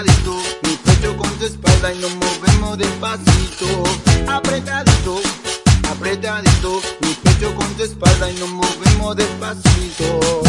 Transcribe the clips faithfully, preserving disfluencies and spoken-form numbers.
Apretadito, mi pecho con tu espalda y nos movemos despacito. Apretadito, apretadito, mi pecho con tu espalda y nos movemos despacito.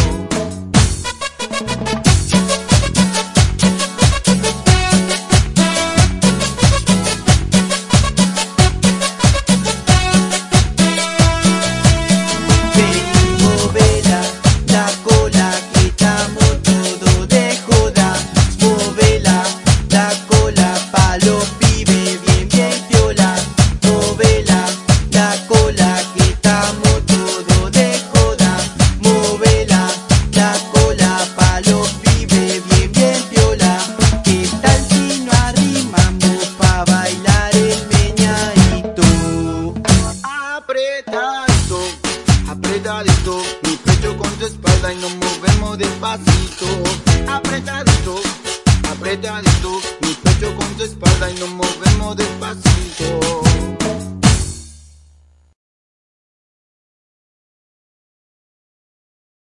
Apretadito, apretadito, mi pecho con tu espalda y nos movemos despacito. Apretadito, apretadito, mi pecho con tu espalda y nos movemos despacito.